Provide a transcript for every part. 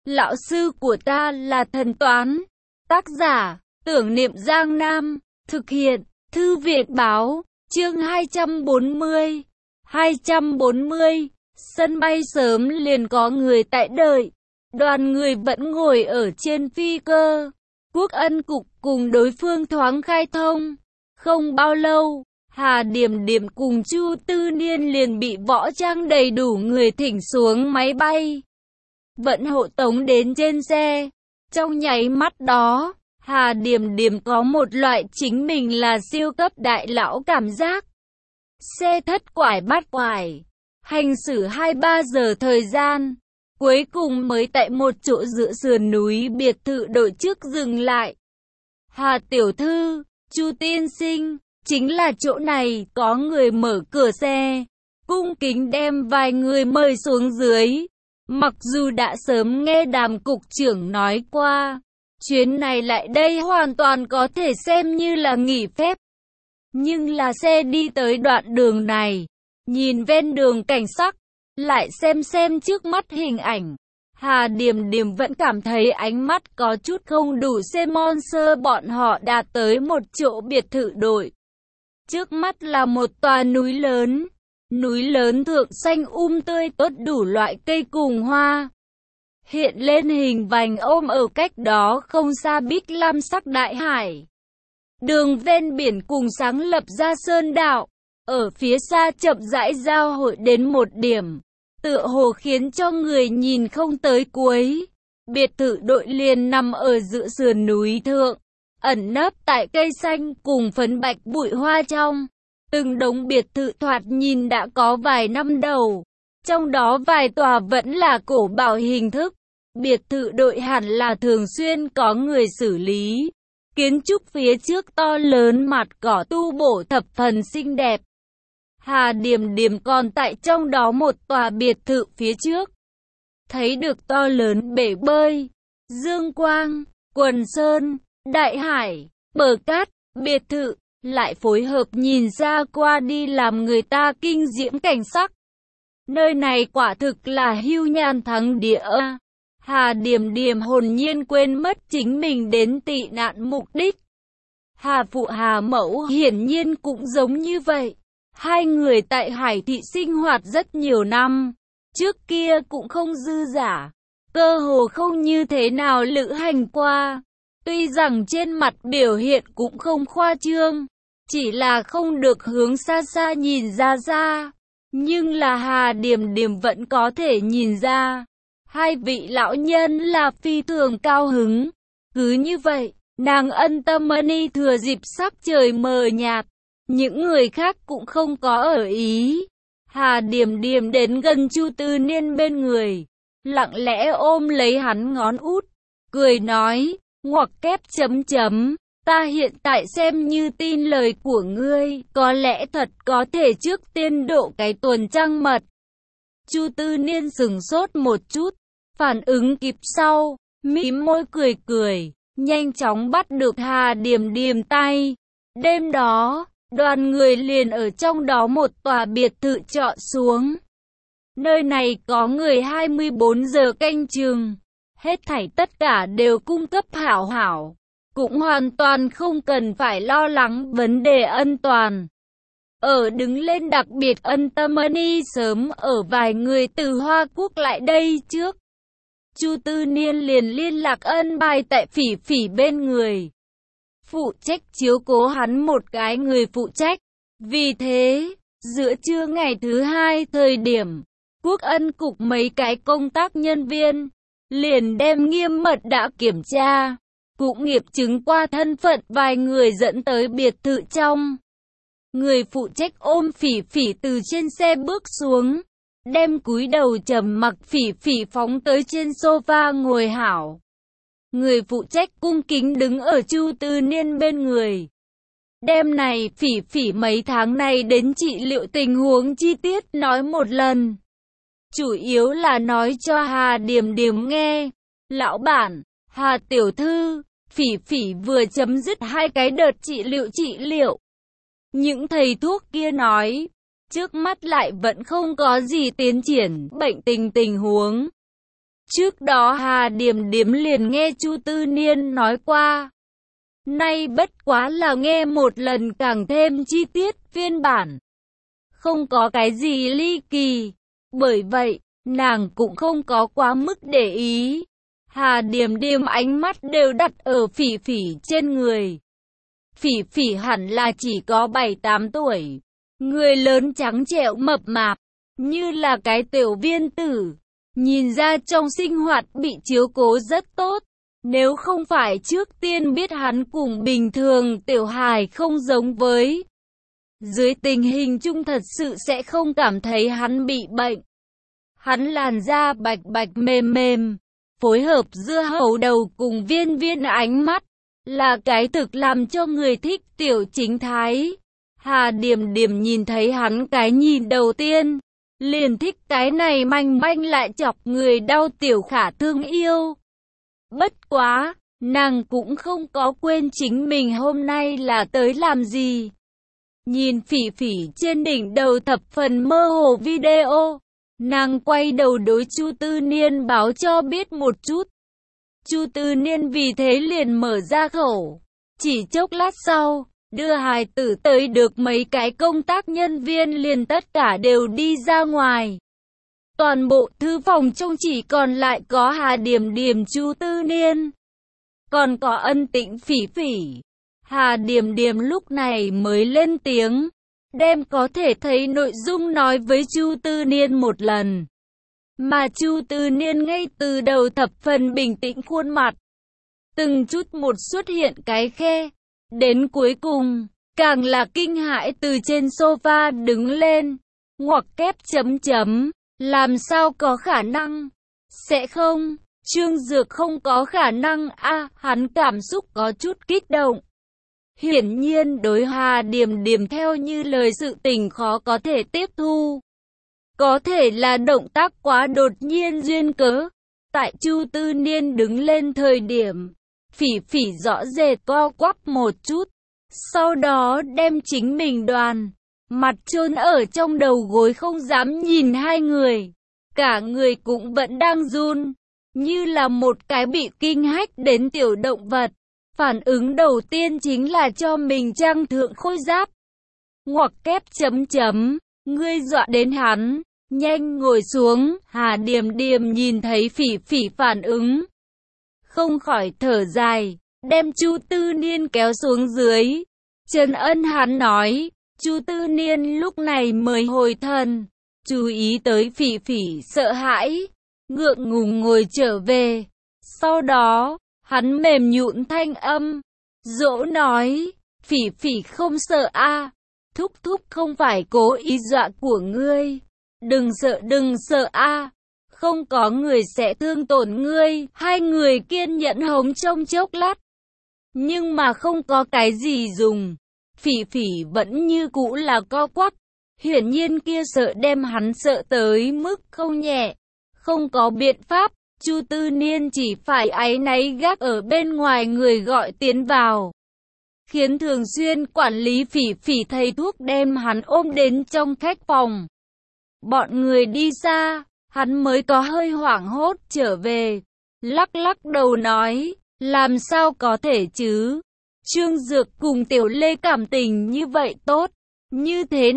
Lão sư của ta là thần toán. Tác giả, Tưởng Niệm Giang Nam. Thực hiện, Thư viện báo. Chương 240. 240. Sân bay sớm liền có người tại đợi. Đoàn người vẫn ngồi ở trên phi cơ. Quốc Ân Cục cùng đối phương thoáng khai thông. Không bao lâu, Hà Điểm Điểm cùng Chu Tư Niên liền bị võ trang đầy đủ người thỉnh xuống máy bay. Vẫn hộ tống đến trên xe. Trong nháy mắt đó, Hà Điểm Điểm có một loại chính mình là siêu cấp đại lão cảm giác. Xe thất quải bắt quải, hành xử 2-3 giờ thời gian, cuối cùng mới tại một chỗ giữa sườn núi biệt thự đội trước dừng lại. Hà tiểu thư, Chu tiên sinh, chính là chỗ này. Có người mở cửa xe, cung kính đem vài người mời xuống dưới. Mặc dù đã sớm nghe Đàm cục trưởng nói qua, chuyến này lại đây hoàn toàn có thể xem như là nghỉ phép. Nhưng là xe đi tới đoạn đường này, nhìn ven đường cảnh sắc, lại xem trước mắt hình ảnh, Hà Điểm Điểm vẫn cảm thấy ánh mắt có chút không đủ. Monster bọn họ đạt tới một chỗ biệt thự đội. Trước mắt là một tòa núi lớn. Núi lớn thượng xanh tươi tốt đủ loại cây cùng hoa. Hiện lên hình vành ôm ở cách đó không xa bích lam sắc đại hải. Đường ven biển cùng sáng lập ra sơn đạo. Ở phía xa chậm rãi giao hội đến một điểm, tựa hồ khiến cho người nhìn không tới cuối. Biệt thự đội liền nằm ở giữa sườn núi thượng, ẩn nấp tại cây xanh cùng phấn bạch bụi hoa trong. Từng đống biệt thự thoạt nhìn đã có vài năm đầu, trong đó vài tòa vẫn là cổ bảo hình thức. Biệt thự đội hẳn là thường xuyên có người xử lý. Kiến trúc phía trước to lớn mặt cỏ tu bổ thập phần xinh đẹp. Hà Điểm Điểm còn tại trong đó một tòa biệt thự phía trước. Thấy được to lớn bể bơi, dương quang, quần sơn, đại hải, bờ cát, biệt thự, lại phối hợp nhìn ra qua đi làm người ta kinh diễm cảnh sắc. Nơi này quả thực là hưu nhan thắng địa. Hà Điểm Điểm hồn nhiên quên mất chính mình đến tị nạn mục đích. Hà phụ Hà mẫu hiển nhiên cũng giống như vậy. Hai người tại Hải thị sinh hoạt rất nhiều năm, trước kia cũng không dư giả, cơ hồ không như thế nào lữ hành qua. Tuy rằng trên mặt biểu hiện cũng không khoa trương, chỉ là không được hướng xa xa nhìn ra. Nhưng là Hà Điểm Điểm vẫn có thể nhìn ra, hai vị lão nhân là phi thường cao hứng. Cứ như vậy, nàng ân tâm đi thừa dịp sắc trời mờ nhạt. Những người khác cũng không có ở ý. Hà Điểm Điểm đến gần Chu Tư Niên bên người, lặng lẽ ôm lấy hắn ngón út, cười nói, ngoặc kép chấm chấm, ta hiện tại xem như tin lời của ngươi, có lẽ thật có thể trước tiên độ cái tuần trăng mật. Chu Tư Niên sững sốt một chút, phản ứng kịp sau, mím môi cười, nhanh chóng bắt được Hà Điểm Điểm tay. Đêm đó, đoàn người liền ở trong đó một tòa biệt thự trọ xuống. Nơi này có người 24 giờ canh chừng, hết thảy tất cả đều cung cấp hảo, cũng hoàn toàn không cần phải lo lắng vấn đề an toàn. Ở đứng lên đặc biệt ân tâm đi sớm ở vài người từ Hoa Quốc lại đây trước. Chu Tư Niên liền liên lạc ân bài tại Phỉ Phỉ bên người, phụ trách chiếu cố hắn một cái người phụ trách. Vì thế, giữa trưa ngày thứ hai thời điểm, Quốc Ân Cục mấy cái công tác nhân viên liền đem nghiêm mật đã kiểm tra, cũng nghiệm chứng qua thân phận vài người dẫn tới biệt thự trong. Người phụ trách ôm Phỉ Phỉ từ trên xe bước xuống, đem cúi đầu trầm mặc Phỉ Phỉ phóng tới trên sofa ngồi hảo. Người phụ trách cung kính đứng ở Chu Tư Niên bên người. Đêm này Phỉ Phỉ mấy tháng này đến trị liệu tình huống chi tiết nói một lần. Chủ yếu là nói cho Hà Điểm Điểm nghe. Lão bản, Hà tiểu thư, Phỉ Phỉ vừa chấm dứt 2 cái đợt trị liệu. Những thầy thuốc kia nói, trước mắt lại vẫn không có gì tiến triển bệnh tình huống. Trước đó Hà Điềm Điềm liền nghe Chu Tư Niên nói qua. Nay bất quá là nghe một lần càng thêm chi tiết phiên bản. Không có cái gì ly kỳ. Bởi vậy, nàng cũng không có quá mức để ý. Hà Điềm Điềm ánh mắt đều đặt ở Phỉ Phỉ trên người. Phỉ Phỉ hẳn là chỉ có 7-8 tuổi. Người lớn trắng trẻo mập mạp, như là cái tiểu viên tử. Nhìn ra trong sinh hoạt bị chiếu cố rất tốt. Nếu không phải trước tiên biết hắn cùng bình thường tiểu hài không giống với. Dưới tình hình chung thật sự sẽ không cảm thấy hắn bị bệnh. Hắn làn da bạch bạch mềm mềm, phối hợp dưa hấu đầu cùng viên viên ánh mắt, là cái thực làm cho người thích tiểu chính thái. Hà Điềm Điềm nhìn thấy hắn cái nhìn đầu tiên, liền thích cái này manh manh lại chọc người đau tiểu khả thương yêu. Bất quá, nàng cũng không có quên chính mình hôm nay là tới làm gì. Nhìn Phỉ Phỉ trên đỉnh đầu thập phần mơ hồ video, nàng quay đầu đối Chu Tư Niên báo cho biết một chút. Chu Tư Niên vì thế liền mở ra khẩu. Chỉ chốc lát sau, đưa hài tử tới được mấy cái công tác nhân viên liền tất cả đều đi ra ngoài. Toàn bộ thư phòng trông chỉ còn lại có Hà Điềm Điềm Chu Tư Niên. Còn có Ân Tĩnh Phỉ Phỉ. Hà Điềm Điềm lúc này mới lên tiếng, đem có thể thấy nội dung nói với Chu Tư Niên một lần. Mà Chu Tư Niên ngay từ đầu thập phần bình tĩnh khuôn mặt. Từng chút một xuất hiện cái khe. Đến cuối cùng, càng là kinh hãi từ trên sofa đứng lên. Ngoặc kép chấm chấm. Làm sao có khả năng? Sẽ không, Trương Dược không có khả năng a. Hắn cảm xúc có chút kích động. Hiển nhiên đối Hà Điềm Điềm theo như lời sự tình khó có thể tiếp thu. Có thể là động tác quá đột nhiên duyên cớ. Tại Chu Tư Niên đứng lên thời điểm, Phỉ Phỉ rõ rệt co quắp một chút. Sau đó đem chính mình đoàn mặt chôn ở trong đầu gối không dám nhìn hai người. Cả người cũng vẫn đang run, như là một cái bị kinh hách đến tiểu động vật. Phản ứng đầu tiên chính là cho mình trang thượng khôi giáp. Ngoặc kép chấm chấm, ngươi dọa đến hắn, nhanh ngồi xuống. Hà Điềm Điềm nhìn thấy Phỉ Phỉ phản ứng, không khỏi thở dài, đem Chu Tư Niên kéo xuống dưới. Trần Ân hắn nói. Chu Tư Niên lúc này mới hồi thần, chú ý tới Phỉ Phỉ sợ hãi, ngượng ngùng ngồi trở về. Sau đó, hắn mềm nhũn thanh âm, dỗ nói, Phỉ Phỉ không sợ a, thúc thúc không phải cố ý dọa của ngươi, đừng sợ a, không có người sẽ thương tổn ngươi. Hai người kiên nhẫn hống trong chốc lát, nhưng mà không có cái gì dùng. Phỉ Phỉ vẫn như cũ là co quắp, hiển nhiên kia sợ đem hắn sợ tới mức không nhẹ. Không có biện pháp, Chu Tư Niên chỉ phải áy náy gác ở bên ngoài người gọi tiến vào. Khiến thường xuyên quản lý Phỉ Phỉ thầy thuốc đem hắn ôm đến trong khách phòng. Bọn người đi xa, hắn mới có hơi hoảng hốt trở về. Lắc lắc đầu nói, làm sao có thể chứ? Trương Dược cùng Tiểu Lê cảm tình như vậy tốt, như thế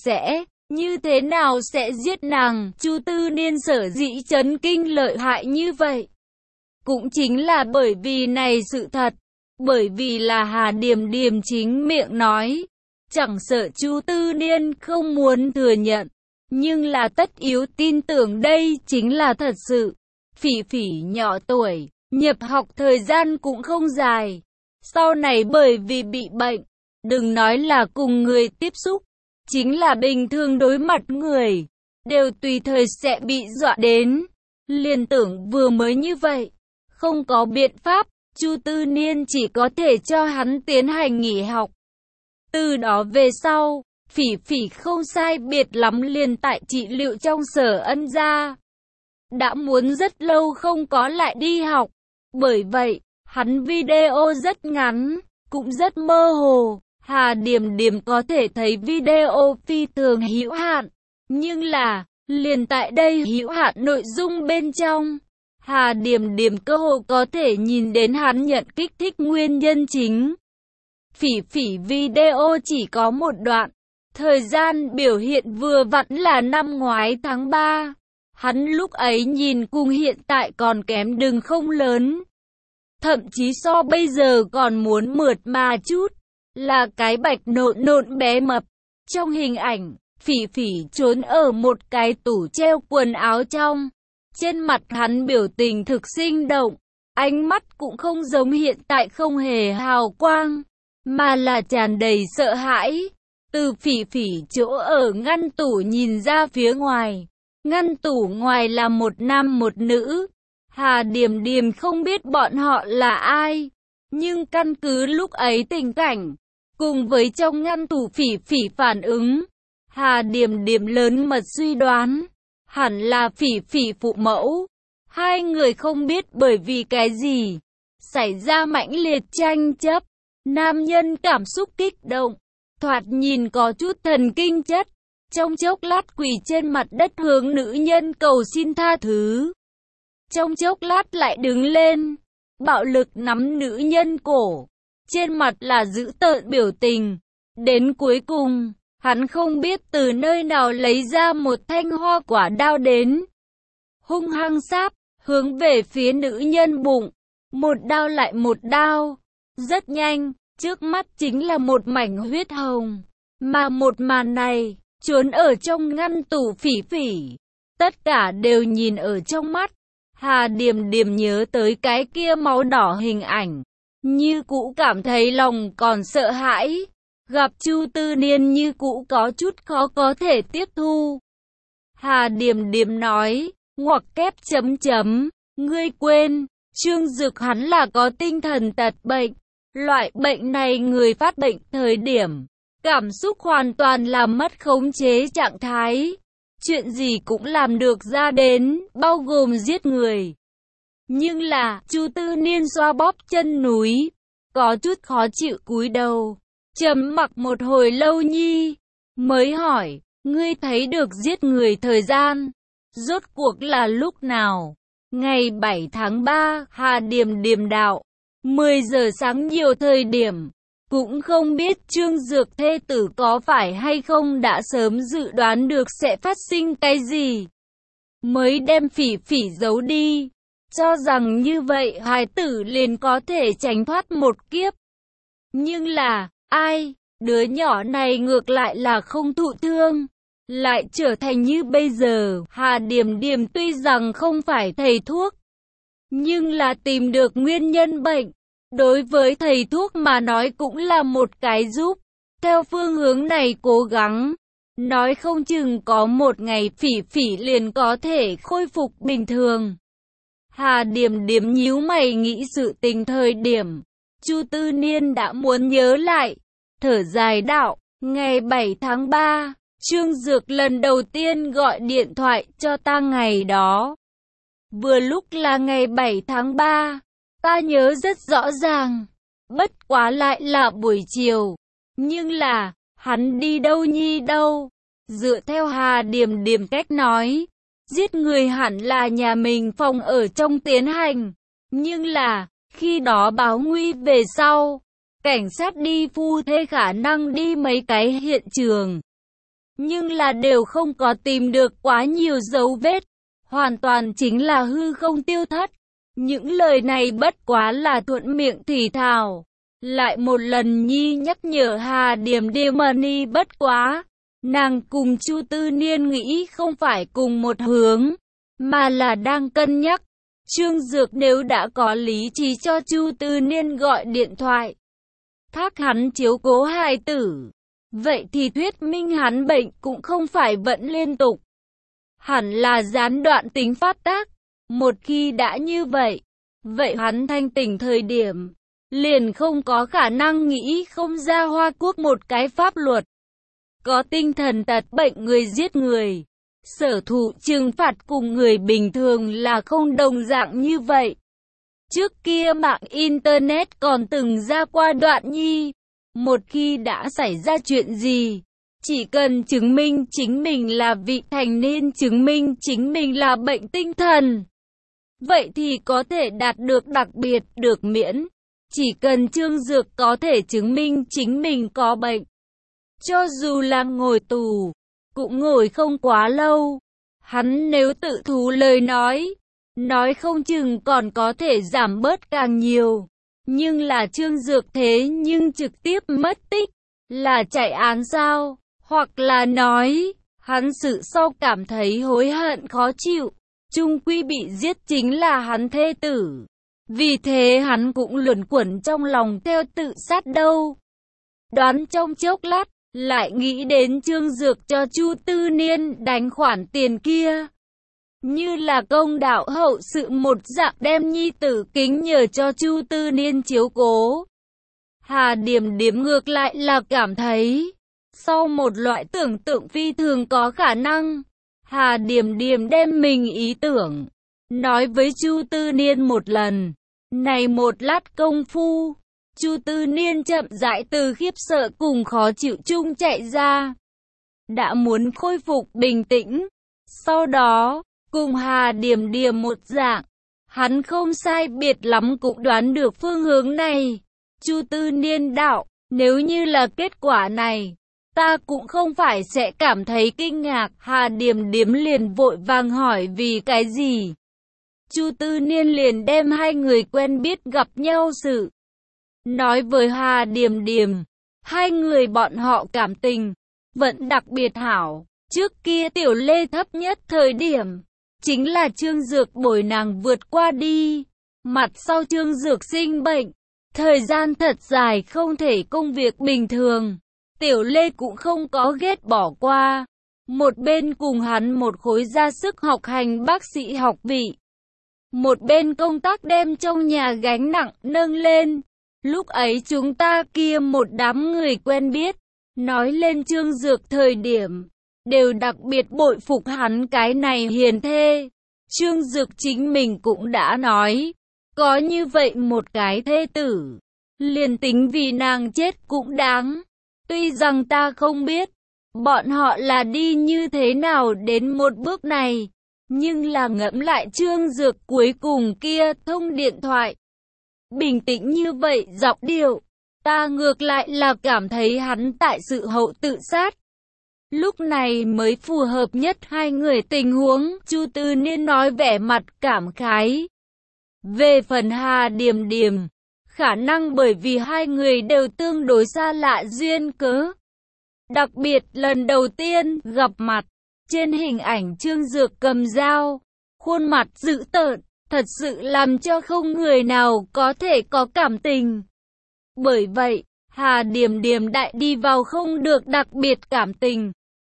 nào sẽ giết nàng? Chu Tư Niên sở dĩ chấn kinh lợi hại như vậy, cũng chính là bởi vì này sự thật, bởi vì là Hà Điềm Điềm chính miệng nói, chẳng sợ Chu Tư Niên không muốn thừa nhận, nhưng là tất yếu tin tưởng đây chính là thật sự. Phỉ Phỉ nhỏ tuổi, nhập học thời gian cũng không dài. Sau này bởi vì bị bệnh, đừng nói là cùng người tiếp xúc, chính là bình thường đối mặt người, đều tùy thời sẽ bị dọa đến. Liên tưởng vừa mới như vậy, không có biện pháp, Chu Tư Niên chỉ có thể cho hắn tiến hành nghỉ học. Từ đó về sau, Phỉ Phỉ không sai biệt lắm liền tại trị liệu trong Sở Ân gia. Đã muốn rất lâu không có lại đi học, bởi vậy, hắn video rất ngắn, cũng rất mơ hồ. Hà Điềm Điềm có thể thấy video phi thường hữu hạn, nhưng là, liền tại đây hữu hạn nội dung bên trong, Hà Điềm Điềm cơ hồ có thể nhìn đến hắn nhận kích thích nguyên nhân chính. Phỉ Phỉ video chỉ có một đoạn. Thời gian biểu hiện vừa vặn là năm ngoái tháng 3. Hắn lúc ấy nhìn cùng hiện tại còn kém đừng không lớn. Thậm chí so bây giờ còn muốn mượt mà chút. Là cái bạch nộn nộn bé mập. Trong hình ảnh, Phỉ Phỉ trốn ở một cái tủ treo quần áo trong. Trên mặt hắn biểu tình thực sinh động. Ánh mắt cũng không giống hiện tại không hề hào quang, mà là tràn đầy sợ hãi. Từ Phỉ Phỉ chỗ ở ngăn tủ nhìn ra phía ngoài. Ngăn tủ ngoài là một nam một nữ. Hà Điềm Điềm không biết bọn họ là ai. Nhưng căn cứ lúc ấy tình cảnh, cùng với trong ngăn tủ Phỉ Phỉ phản ứng, Hà Điềm Điềm lớn mật suy đoán, hẳn là Phỉ Phỉ phụ mẫu. Hai người không biết bởi vì cái gì, xảy ra mãnh liệt tranh chấp. Nam nhân cảm xúc kích động, thoạt nhìn có chút thần kinh chất. Trong chốc lát quỳ trên mặt đất hướng nữ nhân cầu xin tha thứ. Trong chốc lát lại đứng lên, bạo lực nắm nữ nhân cổ. Trên mặt là dữ tợn biểu tình. Đến cuối cùng, hắn không biết từ nơi nào lấy ra một thanh hoa quả đao đến. Hung hăng sáp, hướng về phía nữ nhân bụng. Một đao lại một đao. Rất nhanh, trước mắt chính là một mảnh huyết hồng. Mà một màn này, trốn ở trong ngăn tủ Phỉ Phỉ. Tất cả đều nhìn ở trong mắt. Hà Điềm Điềm nhớ tới cái kia máu đỏ hình ảnh. Như cũ cảm thấy lòng còn sợ hãi. Gặp Chu Tư Niên như cũ có chút khó có thể tiếp thu. Hà Điềm Điềm nói, ngoặc kép chấm chấm, ngươi quên, Trương Dực hắn là có tinh thần tật bệnh. Loại bệnh này người phát bệnh thời điểm, cảm xúc hoàn toàn là mất khống chế trạng thái. Chuyện gì cũng làm được ra đến, bao gồm giết người. Nhưng là, Chu Tư Niên xoa bóp chân núi, có chút khó chịu cúi đầu. Trầm mặc một hồi lâu nhi, mới hỏi, ngươi thấy được giết người thời gian, rốt cuộc là lúc nào? Ngày 7 tháng 3, Hà Điềm Điềm đạo, 10 giờ sáng nhiều thời điểm. Cũng không biết Trương Dược thê tử có phải hay không đã sớm dự đoán được sẽ phát sinh cái gì, mới đem Phỉ Phỉ giấu đi, cho rằng như vậy hài tử liền có thể tránh thoát một kiếp. Nhưng là, ai, đứa nhỏ này ngược lại là không thụ thương, lại trở thành như bây giờ. Hà Điềm Điềm tuy rằng không phải thầy thuốc, nhưng là tìm được nguyên nhân bệnh. Đối với thầy thuốc mà nói cũng là một cái giúp. Theo phương hướng này cố gắng, nói không chừng có một ngày Phỉ Phỉ liền có thể khôi phục bình thường. Hà Điềm Điềm nhíu mày nghĩ sự tình thời điểm, Chu Tư Niên đã muốn nhớ lại, thở dài đạo, ngày 7 tháng 3, Trương Dược lần đầu tiên gọi điện thoại cho ta ngày đó. Vừa lúc là ngày 7 tháng 3. Ta nhớ rất rõ ràng, bất quá lại là buổi chiều. Nhưng là, hắn đi đâu nhi đâu? Dựa theo Hà Điềm Điềm cách nói, giết người hẳn là nhà mình phòng ở trong tiến hành. Nhưng là, khi đó báo nguy về sau, cảnh sát đi phu thê khả năng đi mấy cái hiện trường. Nhưng là đều không có tìm được quá nhiều dấu vết, hoàn toàn chính là hư không tiêu thất. Những lời này bất quá là thuận miệng thì thào. Lại một lần nhi nhắc nhở Hà Điềm Điềm ni bất quá. Nàng cùng Chu Tư Niên nghĩ không phải cùng một hướng, mà là đang cân nhắc. Trương Dược nếu đã có lý trí cho Chu Tư Niên gọi điện thoại, thác hắn chiếu cố hài tử, vậy thì thuyết minh hắn bệnh cũng không phải vẫn liên tục, hẳn là gián đoạn tính phát tác. Một khi đã như vậy, vậy hắn thanh tỉnh thời điểm, liền không có khả năng nghĩ không ra Hoa Quốc một cái pháp luật. Có tinh thần tật bệnh người giết người, sở thụ trừng phạt cùng người bình thường là không đồng dạng như vậy. Trước kia mạng Internet còn từng ra qua đoạn nhi, một khi đã xảy ra chuyện gì, chỉ cần chứng minh chính mình là vị thành niên, chứng minh chính mình là bệnh tinh thần, vậy thì có thể đạt được đặc biệt, được miễn. Chỉ cần Trương Dược có thể chứng minh chính mình có bệnh. Cho dù là ngồi tù, cũng ngồi không quá lâu. Hắn nếu tự thú lời nói không chừng còn có thể giảm bớt càng nhiều. Nhưng là Trương Dược thế nhưng trực tiếp mất tích, là chạy án sao? Hoặc là nói, hắn sự sau cảm thấy hối hận khó chịu, chung quy bị giết chính là hắn thê tử. Vì thế hắn cũng luẩn quẩn trong lòng theo tự sát đâu. Đoán trong chốc lát, lại nghĩ đến Trương Dược cho Chu Tư Niên đánh khoản tiền kia. Như là công đạo hậu sự một dạng đem nhi tử kính nhờ cho Chu Tư Niên chiếu cố. Hà Điềm Điềm ngược lại là cảm thấy, sau một loại tưởng tượng phi thường có khả năng, Hà Điềm Điềm đem mình ý tưởng, nói với Chu Tư Niên một lần. Này một lát công phu, Chu Tư Niên chậm rãi từ khiếp sợ cùng khó chịu chung chạy ra. Đã muốn khôi phục bình tĩnh. Sau đó, cùng Hà Điềm Điềm một dạng, hắn không sai biệt lắm cũng đoán được phương hướng này. Chu Tư Niên đạo, nếu như là kết quả này, ta cũng không phải sẽ cảm thấy kinh ngạc. Hà Điềm Điềm liền vội vàng hỏi vì cái gì. Chu Tư Niên liền đem hai người quen biết gặp nhau sự nói với Hà Điềm Điềm. Hai người bọn họ cảm tình vẫn đặc biệt hảo. Trước kia Tiểu Lê thấp nhất thời điểm, chính là Trương Dược bồi nàng vượt qua đi. Mặt sau Trương Dược sinh bệnh, thời gian thật dài không thể công việc bình thường. Tiểu Lê cũng không có ghét bỏ qua. Một bên cùng hắn một khối ra sức học hành bác sĩ học vị. Một bên công tác đem trong nhà gánh nặng nâng lên. Lúc ấy chúng ta kia một đám người quen biết, nói lên Trương Dược thời điểm, đều đặc biệt bội phục hắn cái này hiền thê. Trương Dược chính mình cũng đã nói, có như vậy một cái thê tử, liền tính vì nàng chết cũng đáng. Tuy rằng ta không biết, bọn họ là đi như thế nào đến một bước này, nhưng là ngẫm lại Trương Dược cuối cùng kia thông điện thoại. Bình tĩnh như vậy giọng điệu, ta ngược lại là cảm thấy hắn tại sự hậu tự sát. Lúc này mới phù hợp nhất hai người tình huống, Chu Tư Niên nói vẻ mặt cảm khái. Về phần Hà Điềm Điềm, khả năng bởi vì hai người đều tương đối xa lạ duyên cớ. Đặc biệt lần đầu tiên gặp mặt, trên hình ảnh Trương Dược cầm dao, khuôn mặt dữ tợn, thật sự làm cho không người nào có thể có cảm tình. Bởi vậy, Hà Điềm Điềm đại đi vào không được đặc biệt cảm tình.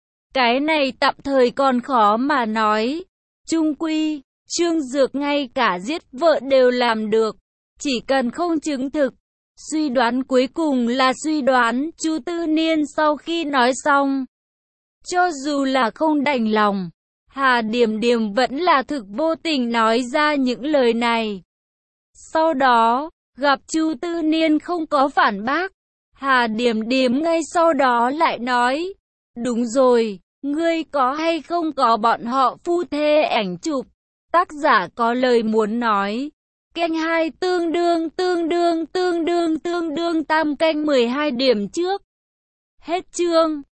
Cái này tạm thời còn khó mà nói. Chung quy, Trương Dược ngay cả giết vợ đều làm được, chỉ cần không chứng thực. Suy đoán cuối cùng là suy đoán. Chu Tư Niên sau khi nói xong, cho dù là không đành lòng, Hà Điềm Điềm vẫn là thực vô tình nói ra những lời này. Sau đó, gặp Chu Tư Niên không có phản bác, Hà Điềm Điềm ngay sau đó lại nói, đúng rồi, ngươi có hay không có bọn họ phu thê ảnh chụp? Tác giả có lời muốn nói. Canh 2 tương đương tam canh 12 điểm trước. Hết chương.